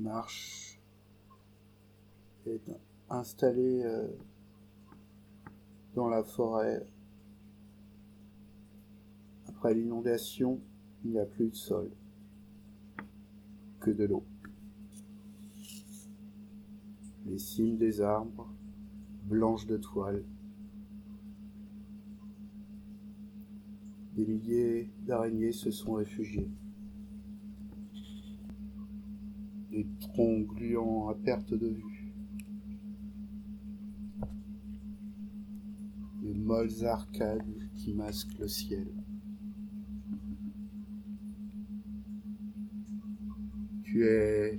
marche est installé dans la forêt. Après l'inondation, il n'y a plus de sol, que de l'eau. Les cimes des arbres, blanches de toile. Des milliers d'araignées se sont réfugiées. Des troncs gluants à perte de vue. Des molles arcades qui masquent le ciel. Tu es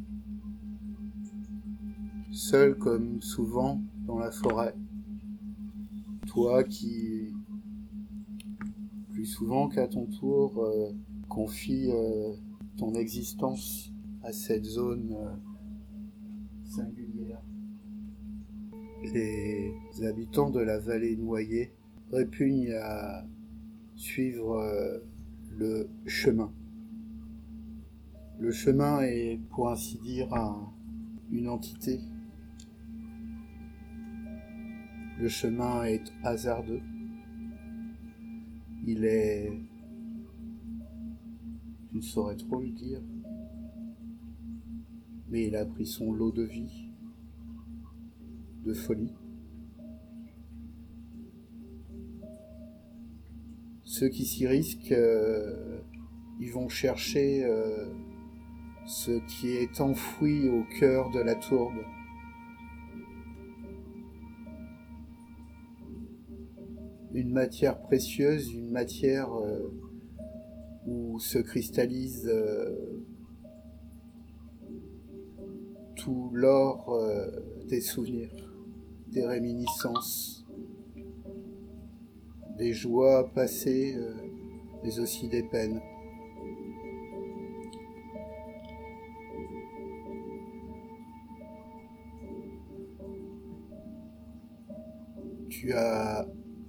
seul comme souvent dans la forêt. Toi qui, plus souvent qu'à ton tour, confie ton existence à cette zone singulière. Les habitants de la vallée noyée répugnent à suivre le chemin. Le chemin est, pour ainsi dire, une entité. Le chemin est hasardeux. Il est... je ne saurais trop le dire. Mais il a pris son lot de vie, de folie. Ceux qui s'y risquent, ils vont chercher ce qui est enfoui au cœur de la tourbe. Une matière précieuse, une matière où se cristallise tout l'or des souvenirs, des réminiscences, des joies passées, mais aussi des peines. Tu as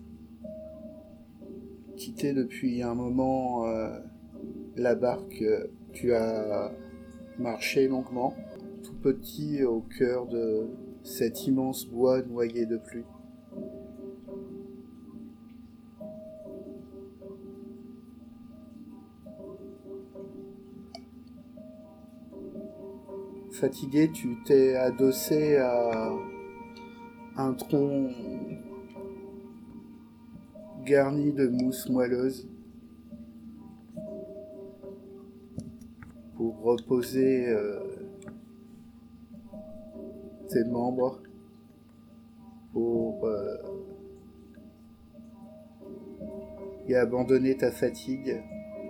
quitté depuis un moment la barque, tu as marché longuement, tout petit au cœur de cet immense bois noyé de pluie. Fatigué, tu t'es adossé à un tronc garni de mousse moelleuse pour reposer tes membres, pour y abandonner ta fatigue,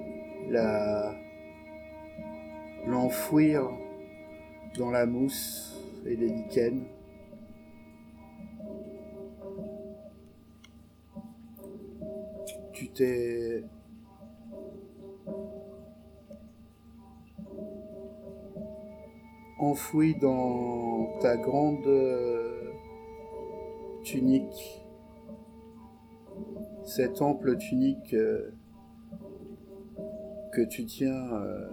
l'enfouir dans la mousse et les lichens. Tu t'es enfoui dans ta grande tunique, cette ample tunique que tu tiens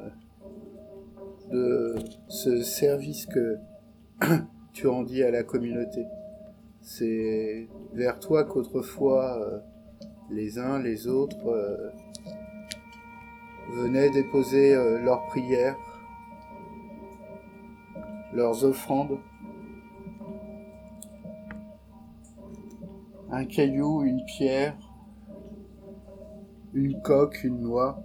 de ce service que tu rendis à la communauté. C'est vers toi qu'autrefois les uns, les autres venaient déposer leurs prières, leurs offrandes. Un caillou, une pierre, une coque, une noix.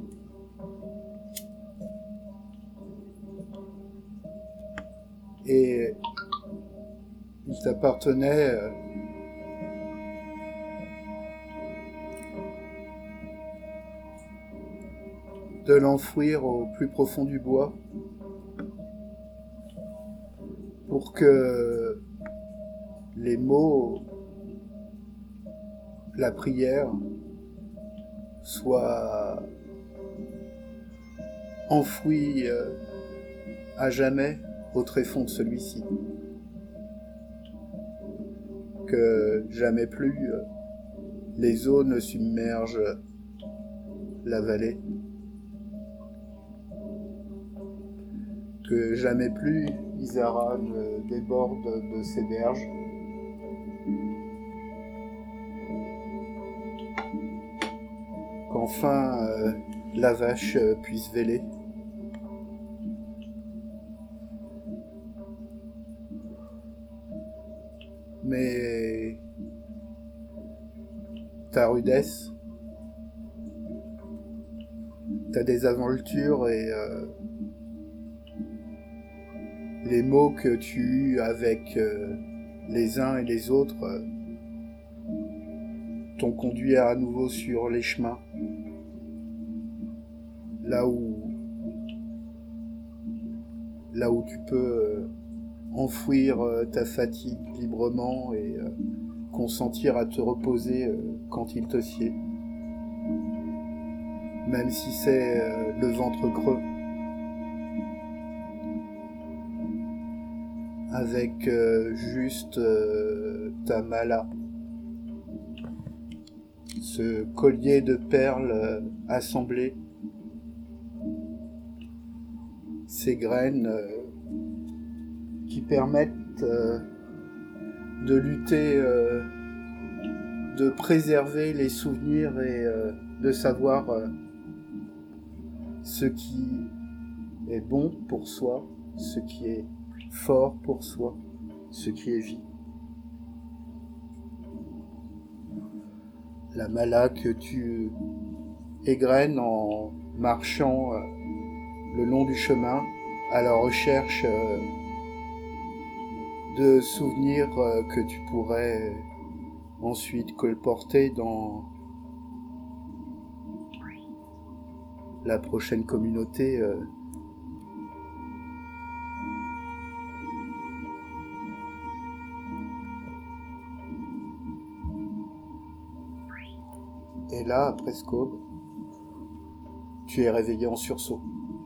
Et il t'appartenait de l'enfouir au plus profond du bois pour que les mots, la prière, soient enfouis à jamais au tréfonds de celui-ci. Que jamais plus les eaux ne submergent la vallée. que jamais plus Isara ne déborde de ses berges. Qu'enfin la vache puisse véler. Mais ta rudesse, ta désinvolture et les mots que tu eus avec les uns et les autres t'ont conduit à nouveau sur les chemins, là où tu peux enfouir ta fatigue librement et consentir à te reposer quand il te sied, même si c'est le ventre creux, avec juste ta mala, ce collier de perles assemblées, ces graines qui permettent de lutter, de préserver les souvenirs et de savoir ce qui est bon pour soi, ce qui est fort pour soi, ce qui est vie. La mala que tu égrènes en marchant le long du chemin à la recherche de souvenirs que tu pourrais ensuite colporter dans la prochaine communauté Et là, après ce qu'aube, tu es réveillé en sursaut.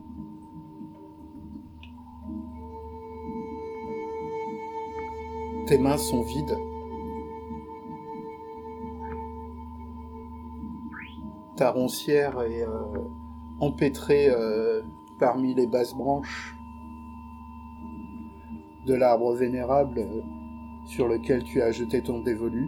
Tes mains sont vides. Ta roncière est empêtrée parmi les basses branches de l'arbre vénérable sur lequel tu as jeté ton dévolu.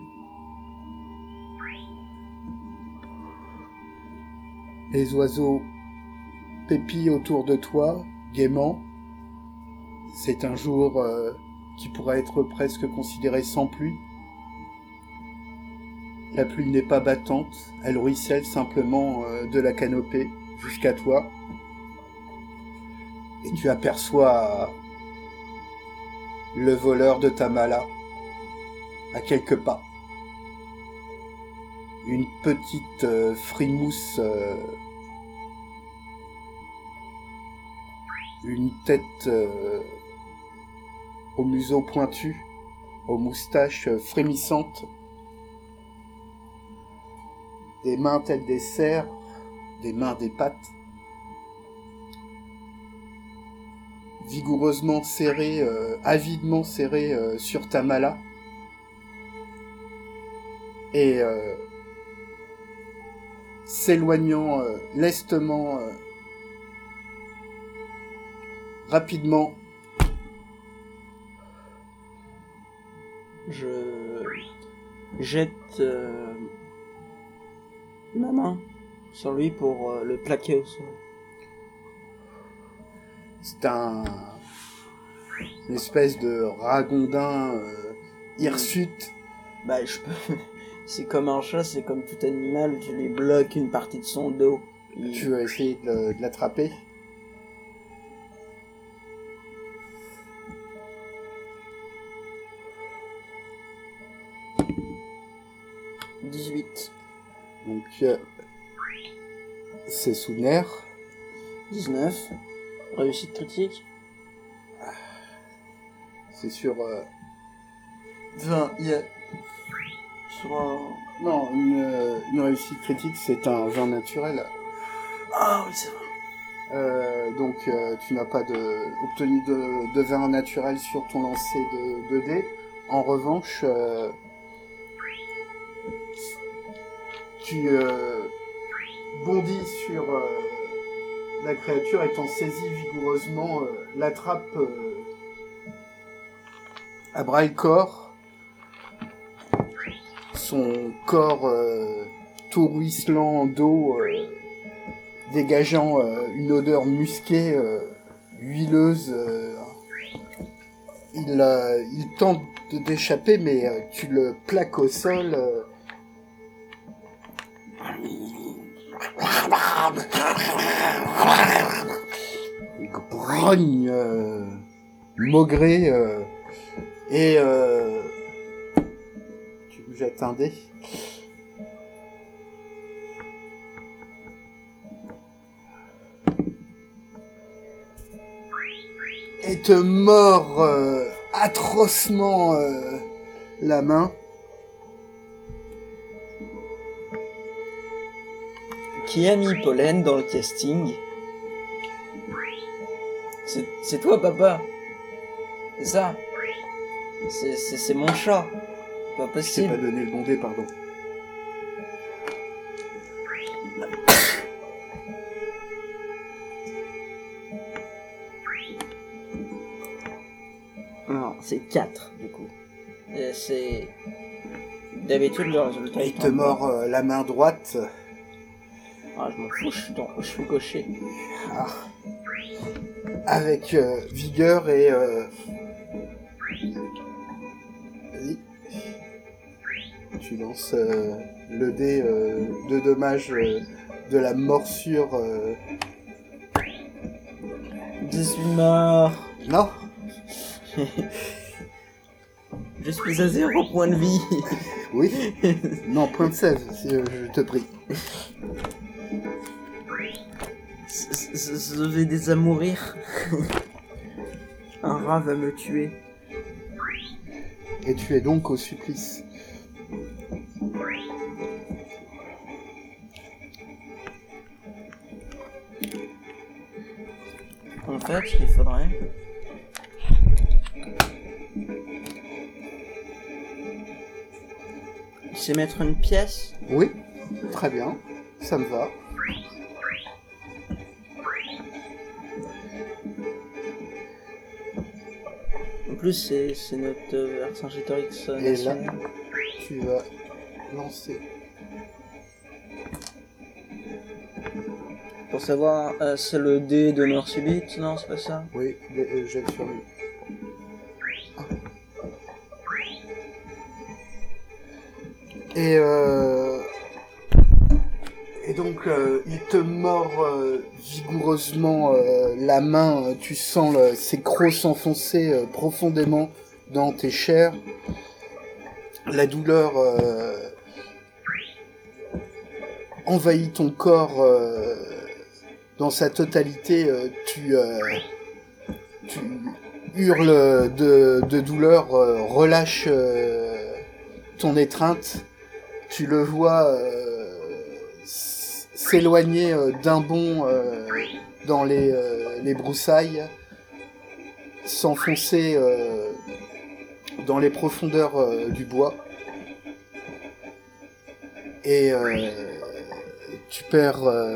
Les oiseaux pépillent autour de toi, gaiement. C'est un jour qui pourrait être presque considéré sans pluie. La pluie n'est pas battante, elle ruisselle simplement de la canopée jusqu'à toi. Et tu aperçois le voleur de ta mala à quelques pas. Une petite frimousse, une tête au museau pointu, aux moustaches frémissantes, des mains telles des cerfs, des mains des pattes, vigoureusement serrées, avidement serrées sur ta mala, et s'éloignant lestement, rapidement. Je jette ma main sur lui pour le plaquer au sol. C'est une espèce de ragondin hirsute. Bah, je peux... C'est comme un chat, c'est comme tout animal, tu lui bloques une partie de son dos. Tu vas essayer de l'attraper. « 18. Donc, c'est sous nerf. 19. Réussite critique. C'est sur 20. Il y a... Sur un... Non, une réussite critique, c'est un 20 naturel. Ah oui, c'est vrai. Donc, tu n'as pas obtenu de 20 naturel sur ton lancer de dés. En revanche, tu bondis sur La créature étant saisie vigoureusement l'attrape à bras le corps. Son corps tout ruisselant d'eau, dégageant une odeur musquée, huileuse. Il tente d'échapper, mais tu le plaques au sol. Il grogne, maugré, et tu me jettes un dé. Et te mord atrocement la main. Qui a mis Pollen dans le casting? C'est toi, papa. C'est ça. C'est mon chat. Pas Je t'ai possible. pas donné le bon dé, pardon. Non, c'est 4 du coup. Et c'est... D'habitude le résultat Il te mord la main droite. Ah, je m'en fous, je suis gaucher. Ah. Avec vigueur et... Vas-y. Tu lances le dé de dommage de la morsure. 18 morts. Non. Je suis à 0 point de vie. Oui. Non, point de sève, je te prie. Je vais déjà mourir. Un rat va me tuer. Et tu es donc au supplice. En fait, ce qu'il faudrait... c'est mettre une pièce. Oui, très bien. Ça me va. En plus, c'est notre Vercingétorix Et là, national. tu vas lancer. Pour savoir, c'est le dé de mort subite, non, c'est pas ça? Oui, jette sur lui. Ah. Et donc, il te mord vigoureusement la main. Tu sens ses crocs s'enfoncer profondément dans tes chairs. La douleur envahit ton corps dans sa totalité. Tu hurles de douleur, relâche ton étreinte. Tu le vois s'éloigner d'un bond dans les broussailles, s'enfoncer dans les profondeurs du bois. Et tu perds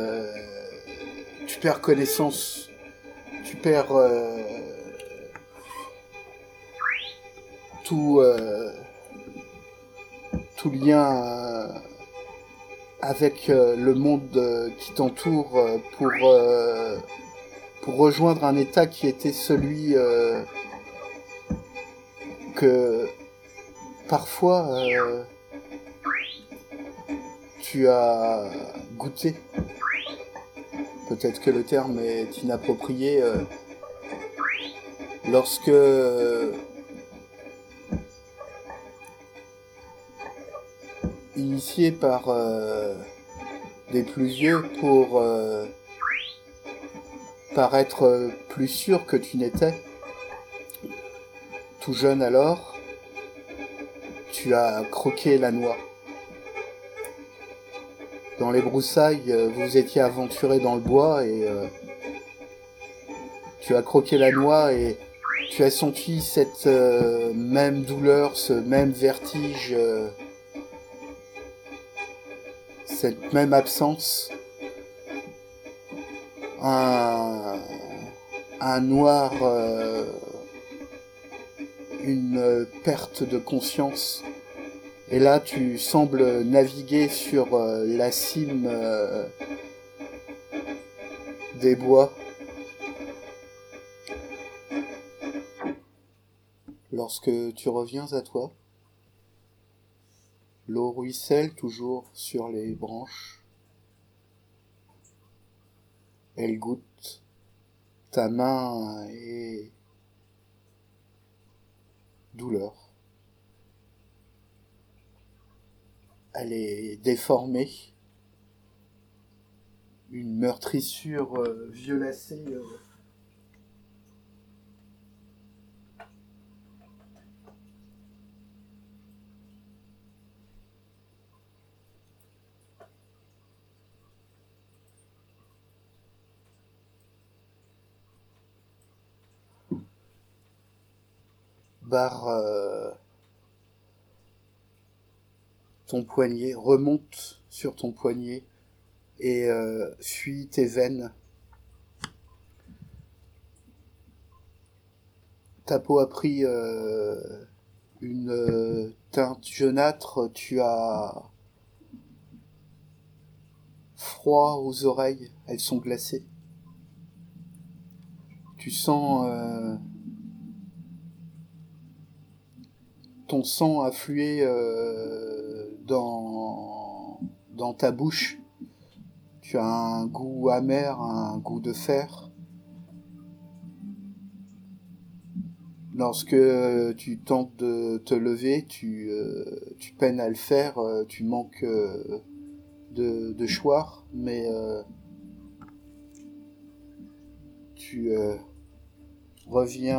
connaissance, tu perds tout lien avec le monde qui t'entoure pour rejoindre un état qui était celui que parfois tu as goûté. Peut-être que le terme est inapproprié. Lorsque initié par des plus vieux pour paraître plus sûr que tu n'étais, tout jeune alors, tu as croqué la noix. Dans les broussailles, vous étiez aventuré dans le bois et tu as croqué la noix et tu as senti cette même douleur, ce même vertige, cette même absence, un noir, une perte de conscience. Et là, tu sembles naviguer sur la cime des bois. Lorsque tu reviens à toi, l'eau ruisselle toujours sur les branches. Elle goûte. Ta main est douleur. Elle est déformée. Une meurtrissure violacée. Barre ton poignet, remonte sur ton poignet et suit tes veines. Ta peau a pris une teinte jaunâtre, tu as froid aux oreilles, elles sont glacées. Tu sens ton sang affluer dans ta bouche. Tu as un goût amer, un goût de fer. Lorsque tu tentes de te lever, tu peines à le faire, tu manques de choir, mais tu reviens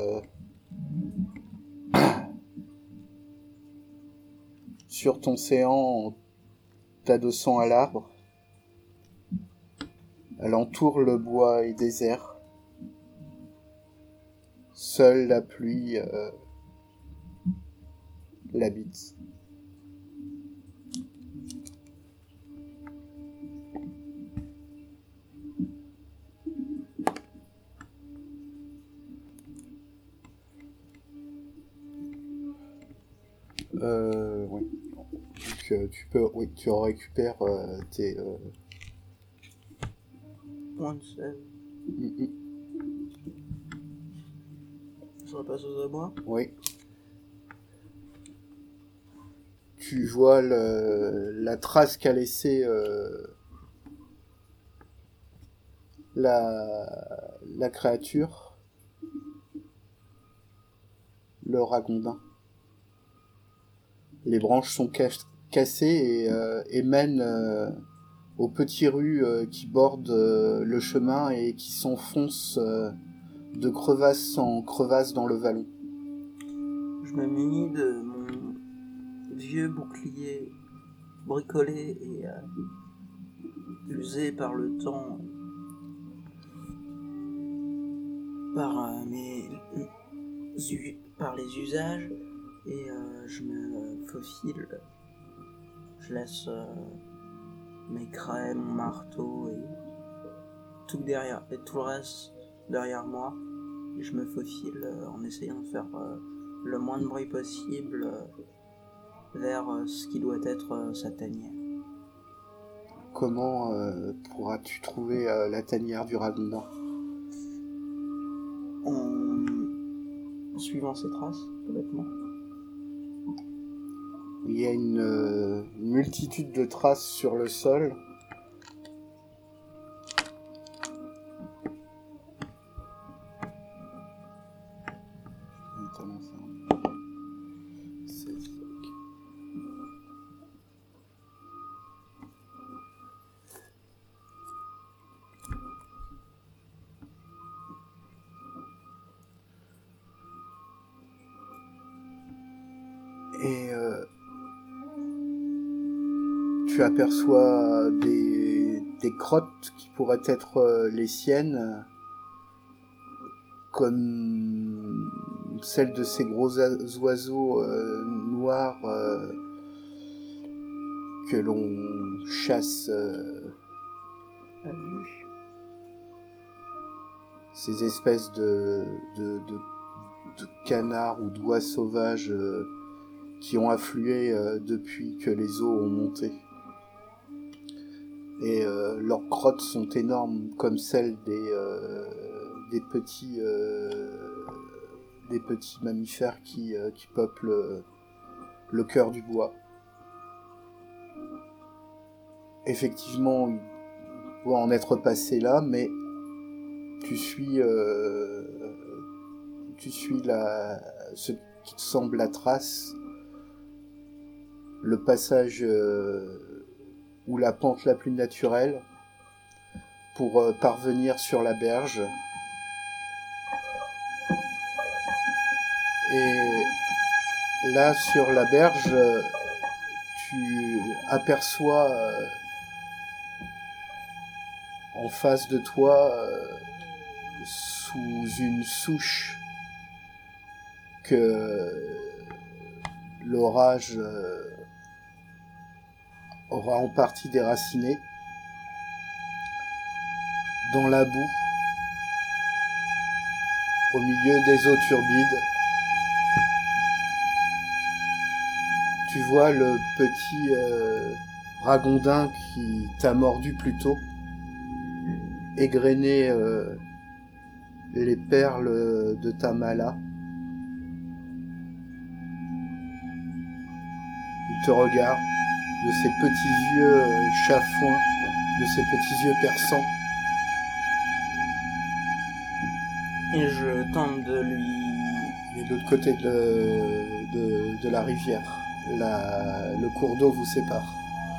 sur ton séant en t'adossant à l'arbre. Alentour, le bois est désert. Seule la pluie l'habite. Oui. Donc tu en récupères tes... Moins de sel. Sur la passeuse à bois. Oui. Tu vois la trace qu'a laissée la créature, le ragondin. Les branches sont cassées et mènent aux petites rues qui bordent le chemin et qui s'enfoncent de crevasse en crevasse dans le vallon. Je me munis de mon vieux bouclier bricolé et usé par le temps, par les usages, et je me faufile. Je laisse mes craies, mon marteau et tout le reste derrière moi. Et je me faufile en essayant de faire le moins de bruit possible vers ce qui doit être sa tanière. Comment pourras-tu trouver la tanière du ragondin ? En suivant ses traces, complètement. Il y a une multitude de traces sur le sol. Et tu aperçois des crottes qui pourraient être les siennes, comme celles de ces gros oiseaux noirs que l'on chasse À vue. ces espèces de canards ou d'oies sauvages qui ont afflué depuis que les eaux ont monté. Et leurs crottes sont énormes comme celles des petits mammifères qui peuplent le cœur du bois. Effectivement, il doit en être passé là, mais tu suis ce qui te semble la trace, le passage ou la pente la plus naturelle pour parvenir sur la berge. Et là, sur la berge, tu aperçois en face de toi, sous une souche que l'orage aura en partie déracinée, dans la boue, au milieu des eaux turbides, tu vois le petit ragondin qui t'a mordu plus tôt, égrener les perles de ta mala. Il te regarde de ses petits yeux chafouins, de ses petits yeux perçants. Et je tente de lui... Il est de l'autre côté de la rivière. Le cours d'eau vous sépare.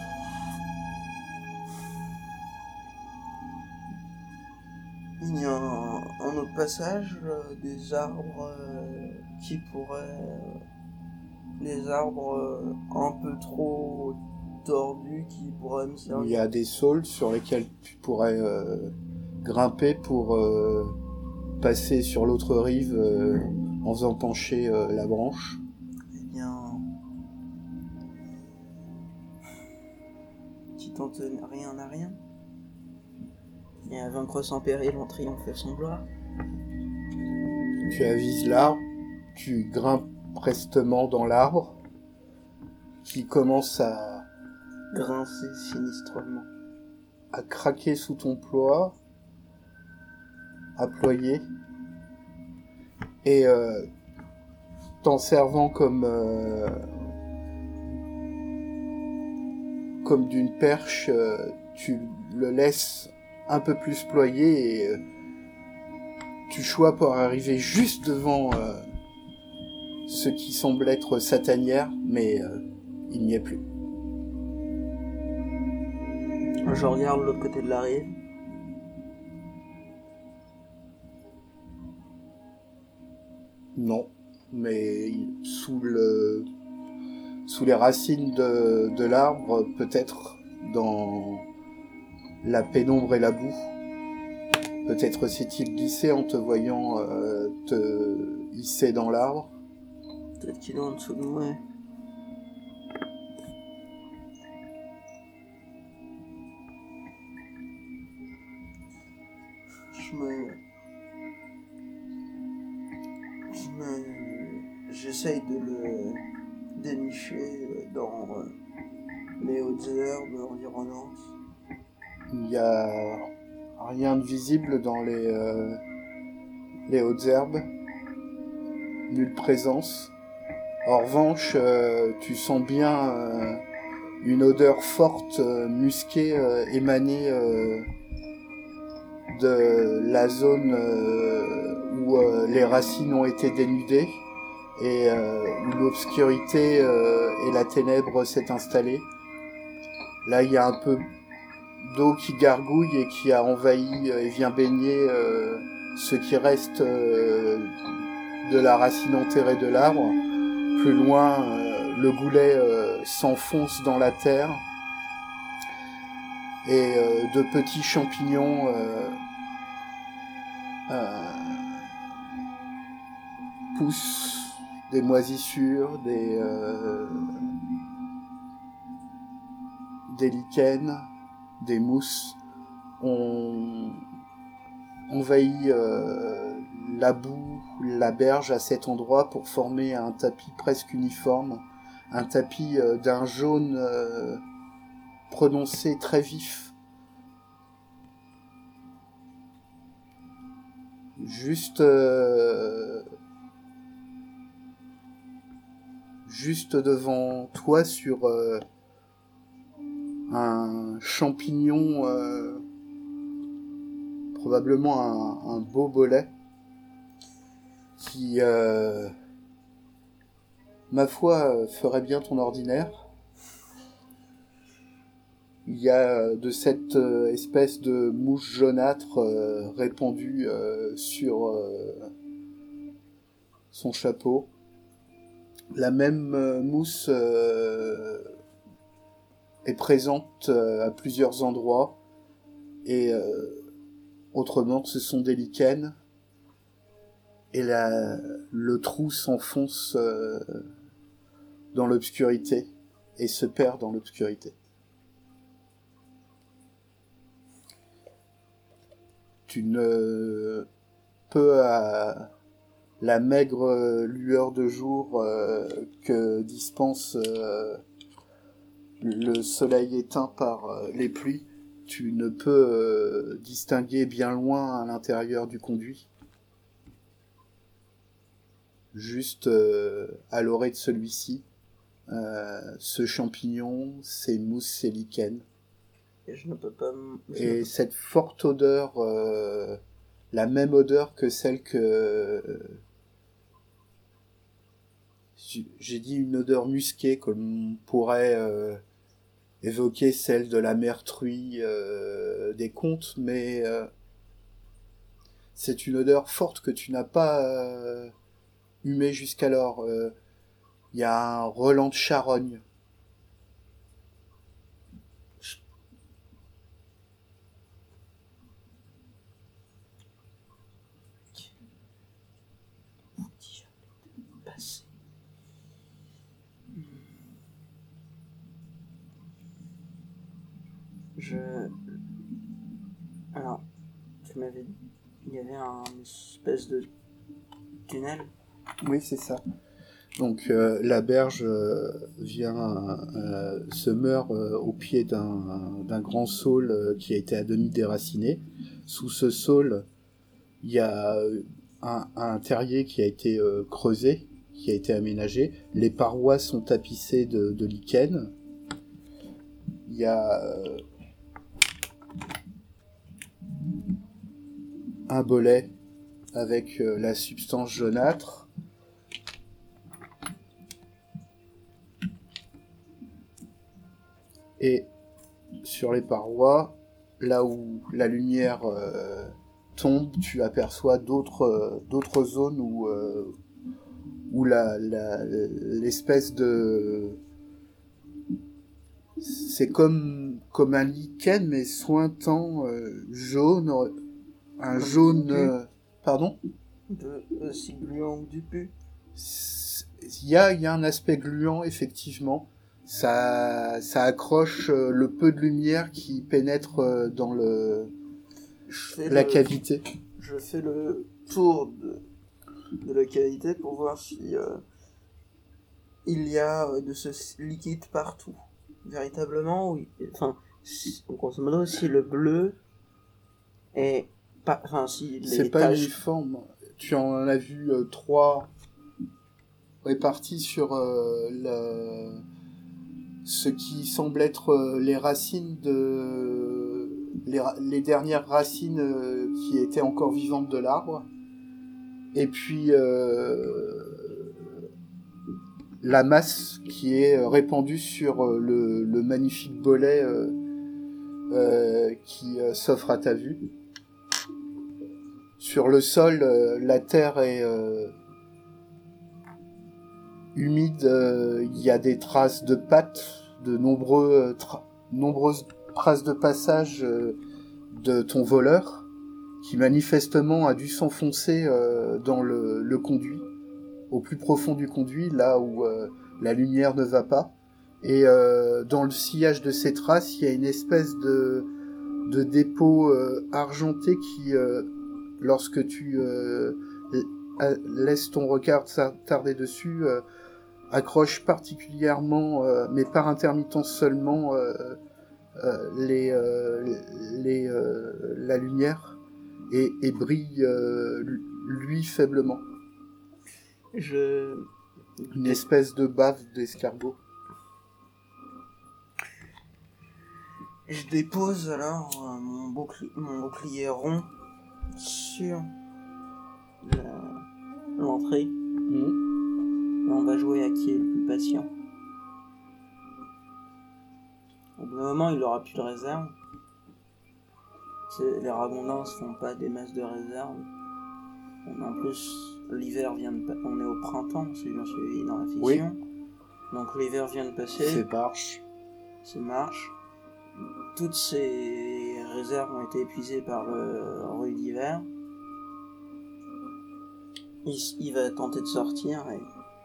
Il y a un autre passage, des arbres qui pourraient... Des arbres un peu trop tordus qui pourraient me servir. Il y a des saules sur lesquels tu pourrais grimper pour passer sur l'autre rive en faisant pencher la branche. Eh bien... Qui tente rien à rien. Et à vaincre sans péril, en triompher sans gloire. Tu avises l'arbre, tu grimpes prestement dans l'arbre, qui commence à grincer sinistrement, à craquer sous ton poids, à ployer, et t'en servant comme d'une perche, tu le laisses un peu plus ployer et tu choisis pour arriver juste devant ce qui semble être sa tanière, mais il n'y est plus. Je regarde l'autre côté de la rive. Non, mais sous les racines de l'arbre, peut-être dans la pénombre et la boue, peut-être s'est-il glissé en te voyant te hisser dans l'arbre. Peut-être qu'il est en dessous de moi. J'essaye de le dénicher dans les hautes herbes environnantes. Il n'y a rien de visible dans les hautes herbes. Nulle présence. En revanche, tu sens bien une odeur forte, musquée, émanée de la zone où les racines ont été dénudées et où l'obscurité et la ténèbre s'est installée. Là, il y a un peu d'eau qui gargouille et qui a envahi et vient baigner ce qui reste de la racine enterrée de l'arbre. Plus loin, le goulet s'enfonce dans la terre et de petits champignons poussent, des moisissures, des lichens, des mousses. On envahit la boue, la berge à cet endroit pour former un tapis presque uniforme, un tapis d'un jaune prononcé très vif. Juste devant toi sur un champignon, probablement un beau bolet, qui, ma foi, ferait bien ton ordinaire. Il y a de cette espèce de mouche jaunâtre répandue sur son chapeau. La même mousse est présente à plusieurs endroits, et autrement ce sont des lichens, et le trou s'enfonce dans l'obscurité et se perd dans l'obscurité. Tu ne peux, à la maigre lueur de jour que dispense le soleil éteint par les pluies, tu ne peux distinguer bien loin à l'intérieur du conduit. Juste à l'orée de celui-ci, ce champignon, ces mousses, ces lichens. Et je ne peux pas... Et cette forte odeur, la même odeur que celle que... J'ai dit une odeur musquée, comme on pourrait évoquer celle de la mère truie des contes, mais c'est une odeur forte que tu n'as pas humée jusqu'alors. Il y a un relent de charogne. Alors, tu m'avais dit, il y avait une espèce de tunnel. Oui, c'est ça. Donc la berge se meurt au pied d'un grand saule qui a été à demi déraciné. Sous ce saule, il y a un terrier qui a été creusé, qui a été aménagé. Les parois sont tapissées de lichens. Il y a un bolet avec la substance jaunâtre. Et sur les parois, là où la lumière tombe, tu aperçois d'autres zones où l'espèce de... C'est comme un lichen, mais sointant, jaune, un jaune... pardon ? Aussi gluant que du pu. Il y a un aspect gluant, effectivement. Ça accroche le peu de lumière qui pénètre dans la cavité. Je fais le tour de la cavité pour voir si il y a de ce liquide partout. Véritablement, oui. Enfin, grosso modo, si le bleu est pas... Enfin, si les c'est pas taches... uniforme. Tu en as vu 3 répartis sur ce qui semble être les racines les dernières racines qui étaient encore vivantes de l'arbre, et puis la masse qui est répandue sur le magnifique bolet qui s'offre à ta vue. Sur le sol, la terre est humide, il y a des traces de pattes, de nombreuses traces de passage de ton voleur, qui manifestement a dû s'enfoncer dans le conduit, au plus profond du conduit, là où la lumière ne va pas. Et dans le sillage de ces traces, il y a une espèce de dépôt argenté qui lorsque tu laisses ton regard tarder dessus, accroche particulièrement, mais par intermittence seulement, la lumière et brille lui faiblement. Une espèce de bave d'escargot. Je dépose alors mon bouclier rond sur l'entrée. Et on va jouer à qui est le plus patient. Au bout d'un moment, il aura plus de réserve. Les ragondins se font pas des masses de réserve. En plus, l'hiver vient de passer. On est au printemps, c'est bien suivi dans la fiction. Oui. Donc l'hiver vient de passer. C'est marche. Toutes ces réserves ont été épuisées par le rude hiver. Il va tenter de sortir et...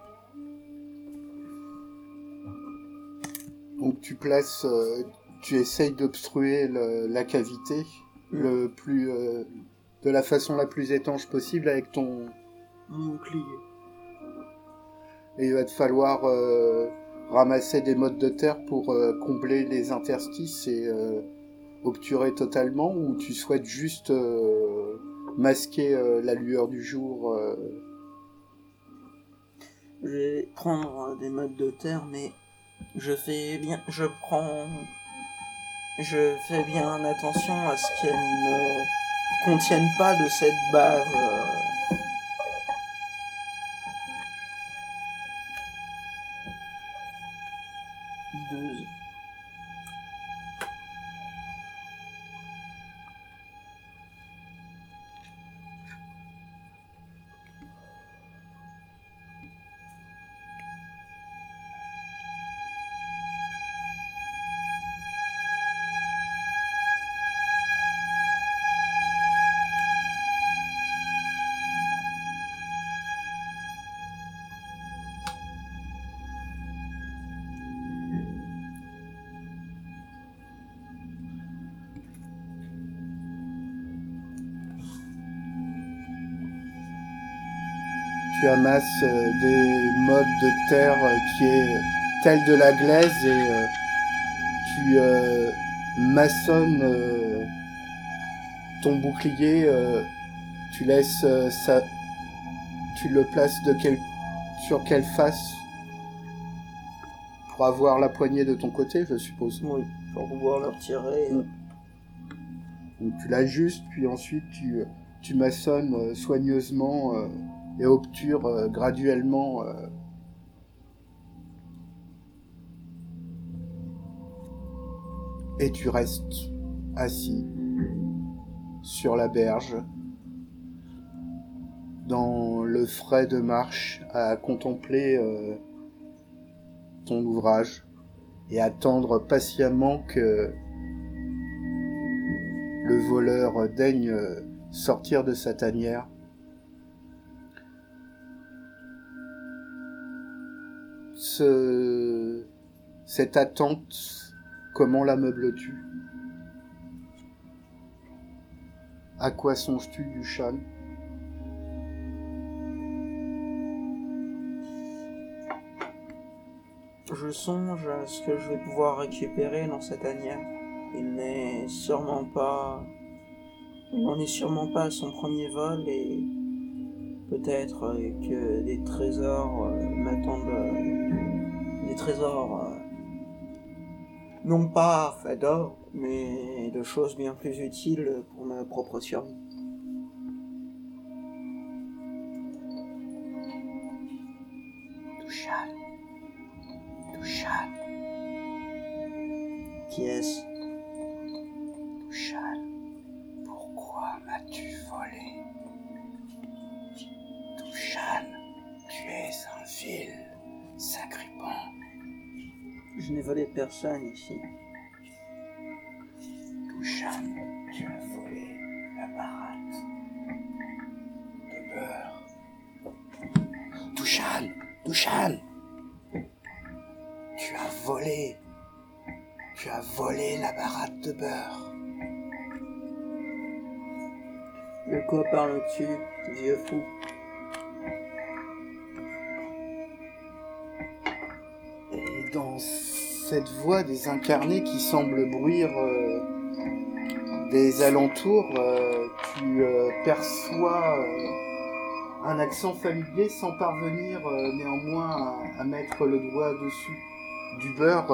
Donc tu essayes d'obstruer la cavité de la façon la plus étanche possible avec ton bouclier. Et il va te falloir ramasser des mottes de terre pour combler les interstices et obturer totalement, ou tu souhaites juste masquer la lueur du jour Je vais prendre des mottes de terre, mais je fais bien attention à ce qu'elles ne contiennent pas de cette bave hideuse. Tu amasses des mottes de terre qui est telle de la glaise et tu maçonnes ton bouclier, tu laisses tu le places sur quelle face pour avoir la poignée de ton côté, je suppose. Oui, pour pouvoir le retirer. Donc tu l'ajustes, puis ensuite tu maçonnes soigneusement et obtures graduellement et tu restes assis sur la berge dans le frais de marche à contempler ton ouvrage et attendre patiemment que le voleur daigne sortir de sa tanière. Cette attente, comment la meubles-tu ? À quoi songes-tu, Dushan ? Je songe à ce que je vais pouvoir récupérer dans cette tanière. Il n'en est sûrement pas à son premier vol et peut-être que des trésors m'attendent. Des trésors non pas faits d'or, mais de choses bien plus utiles pour ma propre survie. Dushan. Qui est-ce ? Dushan, pourquoi m'as-tu volé ? Dushan, tu es un vil sacripant. Je n'ai volé personne ici. Dushan, tu as volé la baratte de beurre. Dushan, tu as volé la baratte de beurre. De quoi parles-tu, vieux fou? Et dans cette voix désincarnée qui semble bruire des alentours, tu perçois un accent familier sans parvenir néanmoins à mettre le doigt dessus. Du beurre,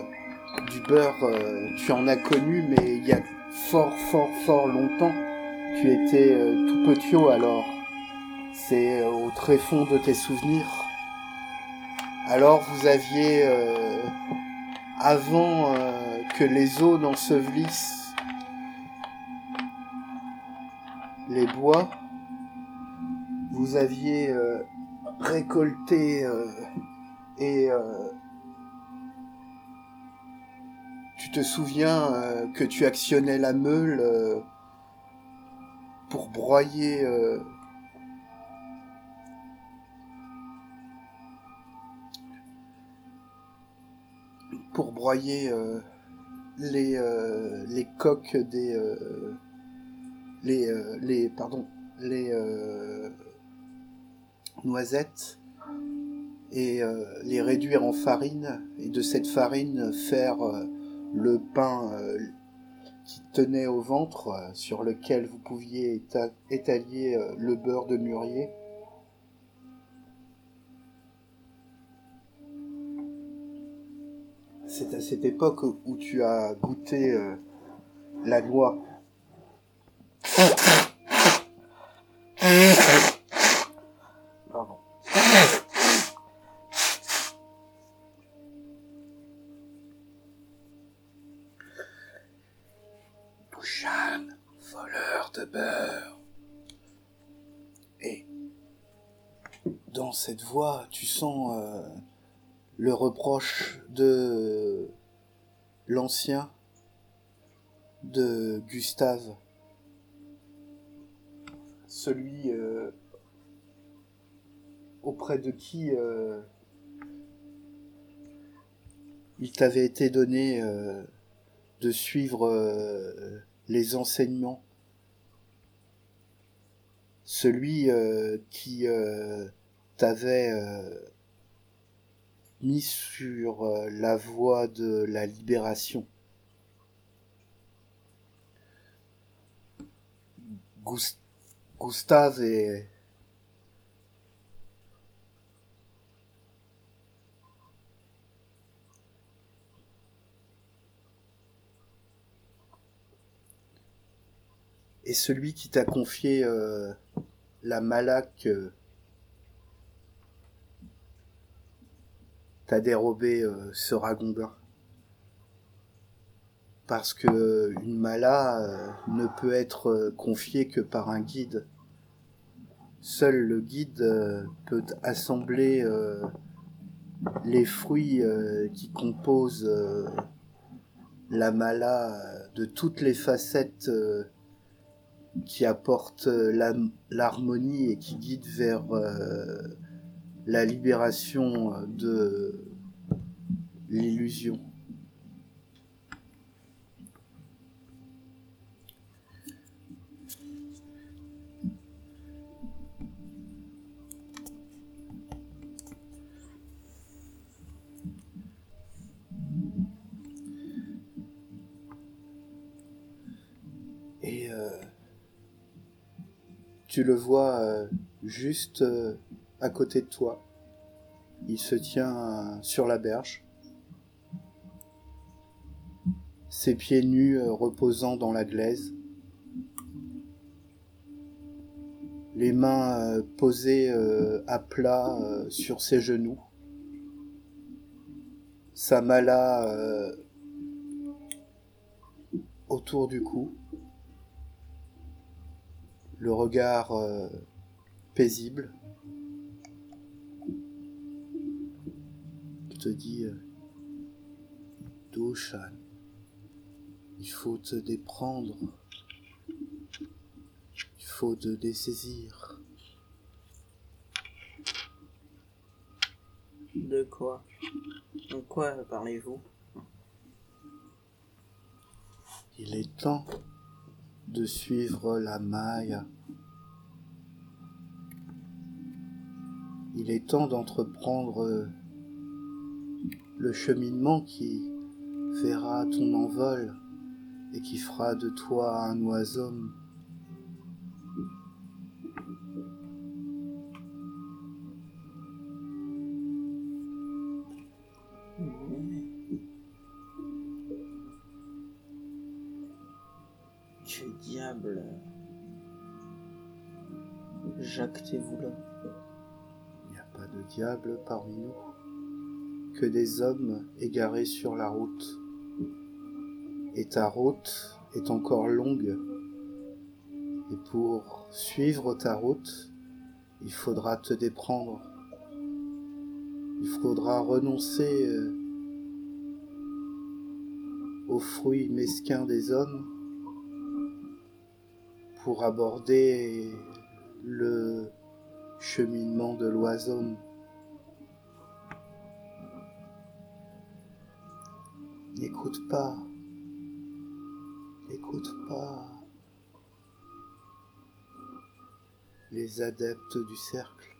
tu en as connu, mais il y a fort longtemps. Tu étais tout petit alors. C'est au tréfonds de tes souvenirs. Alors vous aviez, avant que les eaux n'ensevelissent les bois, vous aviez récolté et tu te souviens que tu actionnais la meule pour broyer les coques des les noisettes et les réduire en farine et de cette farine faire le pain qui tenait au ventre sur lequel vous pouviez étaler le beurre de mûrier. C'est à cette époque où tu as goûté la noix. Pardon. Touchan, voleur de beurre. Et dans cette voix, tu sens le reproche de l'ancien, de Gustave, celui auprès de qui il t'avait été donné de suivre les enseignements, celui qui t'avait mis sur la voie de la libération. Gustave est celui qui t'a confié la mala que t'a dérobé ce ragondin. Parce que une mala ne peut être confiée que par un guide. Seul le guide peut assembler les fruits qui composent la mala de toutes les facettes qui apportent l'harmonie et qui guident vers la libération de l'illusion. Et tu le vois juste à côté de toi. Il se tient sur la berge, ses pieds nus reposant dans la glaise, les mains posées à plat sur ses genoux, sa mala autour du cou, le regard paisible. Il te dit Touchan, il faut te déprendre, il faut te dessaisir. De quoi? De quoi parlez-vous? Il est temps de suivre la maille. Il est temps d'entreprendre le cheminement qui verra ton envol et qui fera de toi un oiseau. Que diable, Jacques Thévoulin. Il n'y a pas de diable parmi nous, que des hommes égarés sur la route. Et ta route est encore longue, et pour suivre ta route, il faudra te déprendre. Il faudra renoncer aux fruits mesquins des hommes pour aborder le cheminement de l'oiseau. N'écoute pas les adeptes du cercle.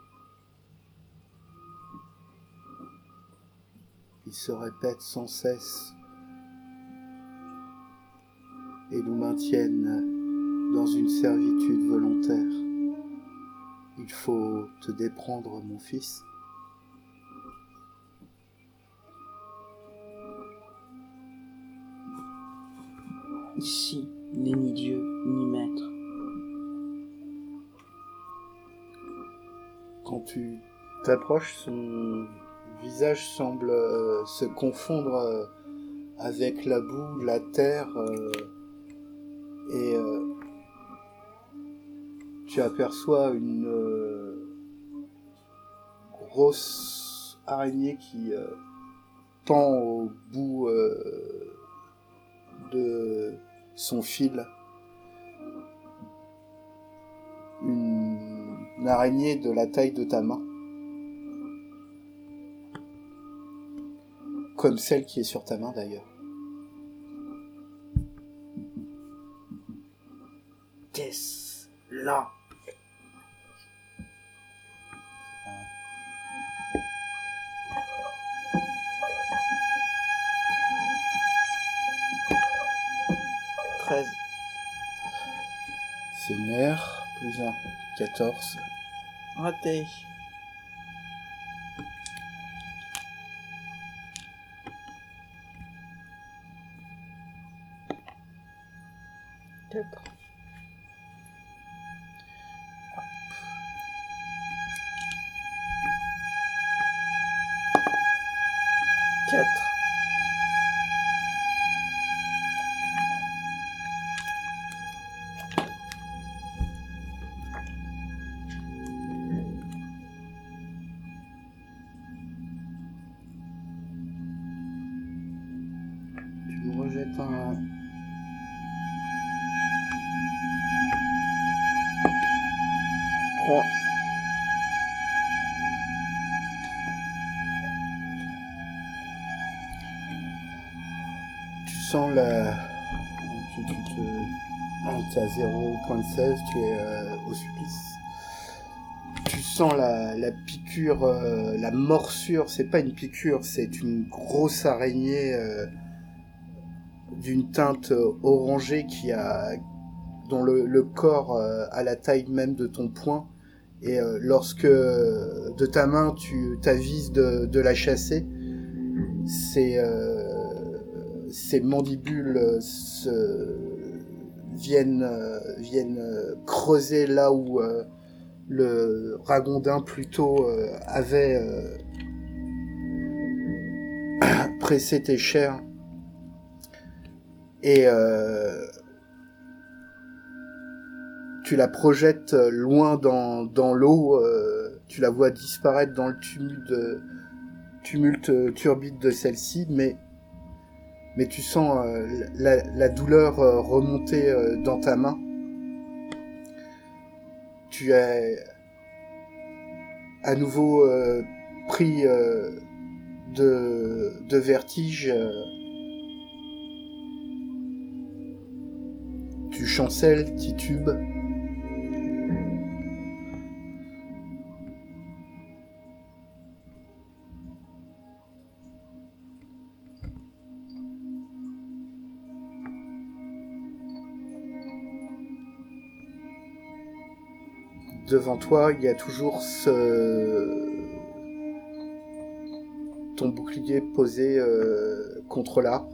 Ils se répètent sans cesse et nous maintiennent dans une servitude volontaire. Il faut te déprendre, mon fils. Ici n'est ni Dieu ni maître. Quand tu t'approches, son visage semble se confondre avec la boue, la terre, et tu aperçois une grosse araignée qui tend au bout de son fil. Une araignée de la taille de ta main. Comme celle qui est sur ta main d'ailleurs. Qu'est-ce là? C'est nerf, plus 1, 14. Raté. Quatre. Tu me rejettes un... Trois. Tu sens la... Tu es à 0.16, tu es au supplice. Tu sens la piqûre, la morsure, c'est pas une piqûre, c'est une grosse araignée d'une teinte orangée dont le corps a la taille même de ton poing. Et lorsque de ta main tu t'avises de la chasser, ces mandibules viennent creuser là où le ragondin plutôt avait pressé tes chairs. Et tu la projettes loin dans l'eau, tu la vois disparaître dans le tumulte turbide de celle-ci, mais tu sens la douleur remonter dans ta main. Tu es à nouveau pris de vertige. Tu Tu chancelles, titubes. Devant toi, il y a toujours ton bouclier posé contre l'arbre.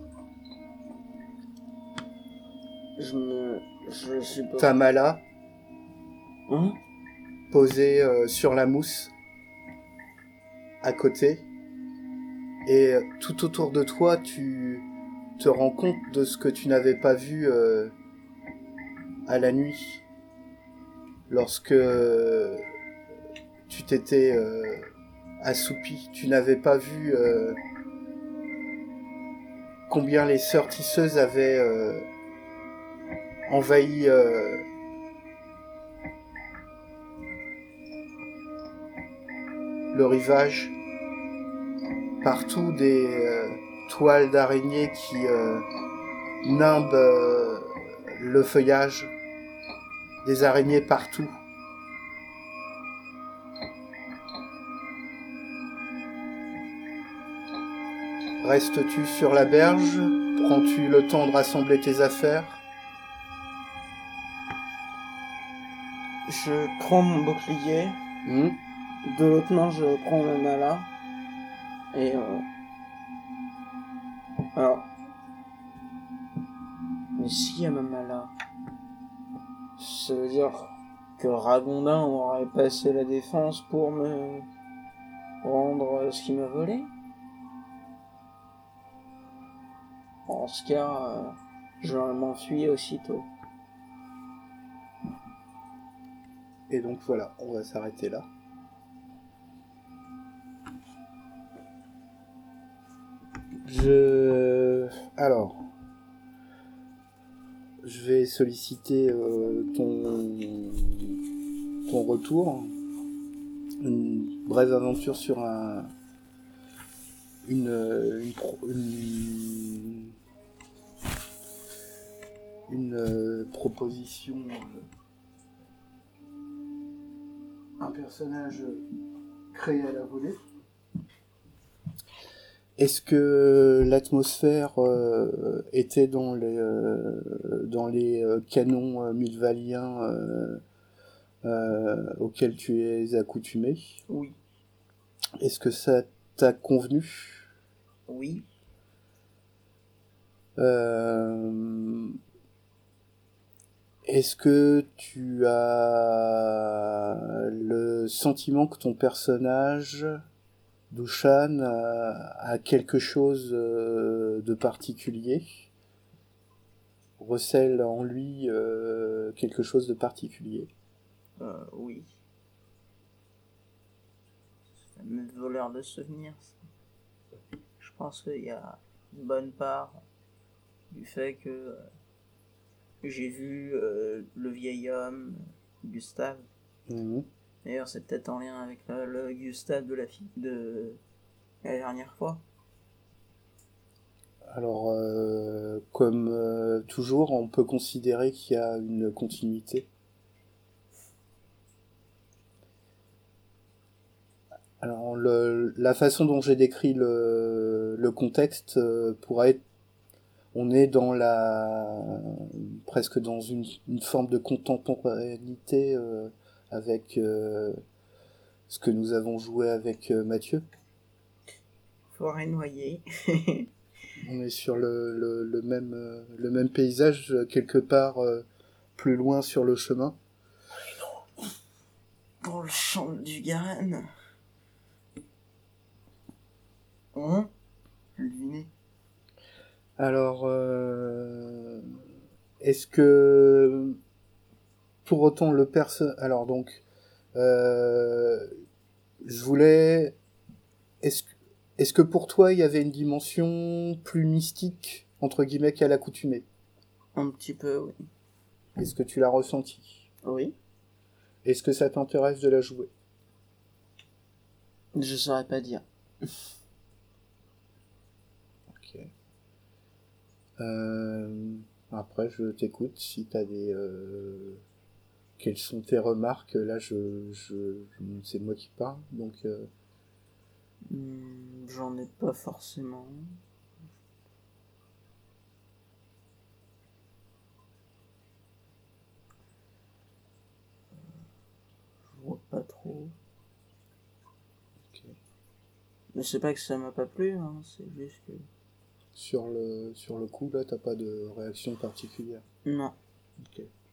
Je suppose. Ta mala Hein? posée sur la mousse à côté. Et tout autour de toi, tu te rends compte de ce que tu n'avais pas vu à la nuit. Lorsque tu t'étais assoupi, tu n'avais pas vu combien les sœurs tisseuses avaient envahi le rivage. Partout des toiles d'araignées qui nimbent le feuillage. Des araignées partout. Restes-tu sur la berge? Prends-tu le temps de rassembler tes affaires? Je prends mon bouclier. De l'autre main, je prends ma mala. Et alors... Mais si y a ma mala, ça veut dire que Ragondin aurait passé la défense pour me rendre ce qu'il m'a volé? En ce cas, je m'enfuis aussitôt. Et donc voilà, on va s'arrêter là. Alors, je vais solliciter ton retour. Une brève aventure sur une proposition, un personnage créé à la volée. Est-ce que l'atmosphère était dans les canons mulvaliens auxquels tu es accoutumé? Oui. Est-ce que ça t'a convenu? Oui. Est-ce que tu as le sentiment que ton personnage, Dushan, a quelque chose de particulier? Recèle en lui quelque chose de particulier? Oui. C'est un voleur de souvenirs. Je pense qu'il y a une bonne part du fait que j'ai vu le vieil homme, Gustave. Mmh. D'ailleurs, c'est peut-être en lien avec le Gustave de la fille de la dernière fois. Alors, comme toujours, on peut considérer qu'il y a une continuité. Alors, la façon dont j'ai décrit le contexte pourrait être... On est presque dans une forme de contemporanéité avec ce que nous avons joué avec Mathieu. Forêt noyée. On est sur le même paysage, quelque part plus loin sur le chemin. Dans le champ du Garenne. Devinez. Alors, est-ce que pour autant le alors donc, je voulais... Est-ce que pour toi il y avait une dimension plus mystique, entre guillemets, qu'à l'accoutumée? Un petit peu, oui. Est-ce que tu l'as ressenti? Oui. Est-ce que ça t'intéresse de la jouer? Je saurais pas dire. Ok. Après, je t'écoute si t'as des... Quelles sont tes remarques? Là, c'est moi qui parle, donc... J'en ai pas forcément. Je vois pas trop. Ok. Mais c'est pas que ça m'a pas plu, hein, c'est juste que... Sur le coup, là, t'as pas de réaction particulière. Non. Ok.